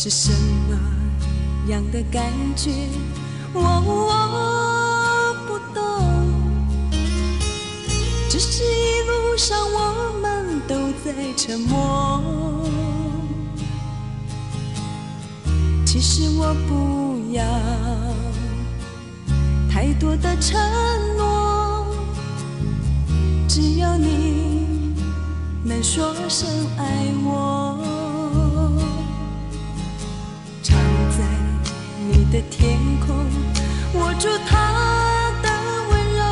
是什么样的感觉？我不懂，只是一路上我们都在沉默。其实我不要太多的承诺，只要你能说声爱我。藏在你的天空，握住它的温柔，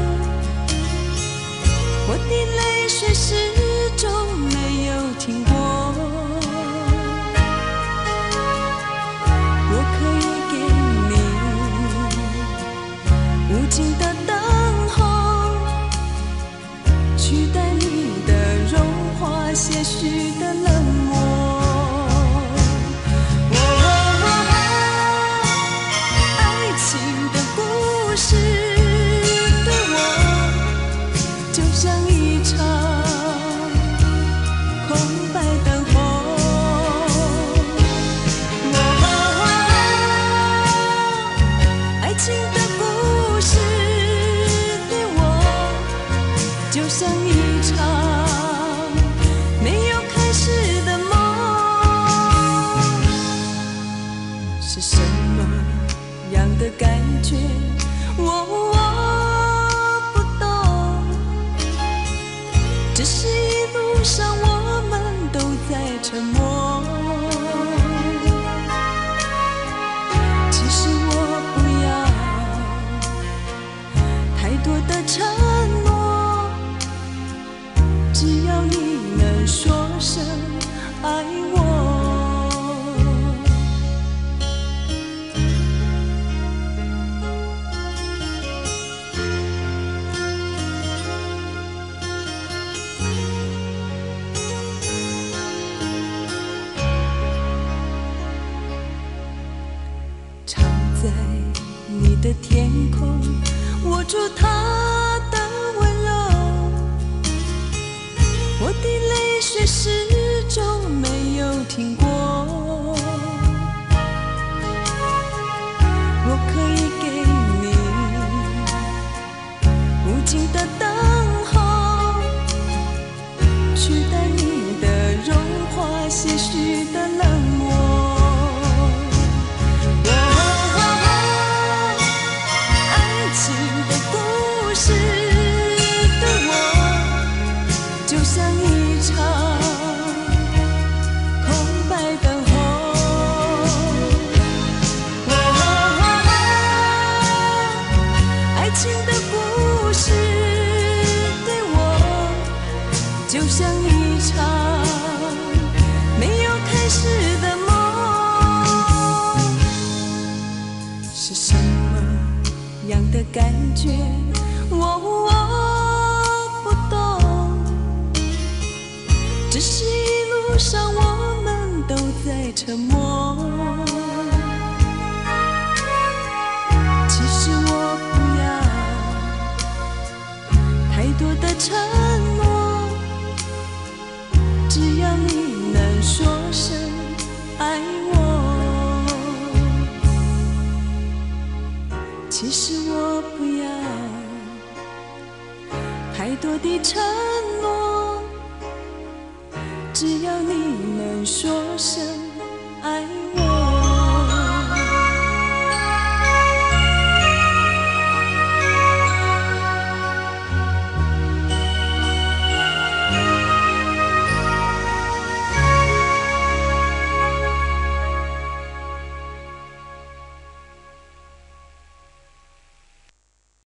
我的泪水始终没有停过。我可以给你无尽的等候，取代你的融化，些许的冷漠。是什么样的感觉？我不懂，只是一路上我们都在沉默。其实我不要太多的承诺，只要你能说声爱我。在你的天空，握住它的温柔，我的泪水始终没有停过。我可以给你无尽的等候，取代你的融化，些许的冷漠。就像一场没有开始的梦，是什么样的感觉？我不懂，只是一路上我们都在沉默。其实我不要太多的承诺，只要你能说声爱我。其实我不要太多的承诺，只要你能说声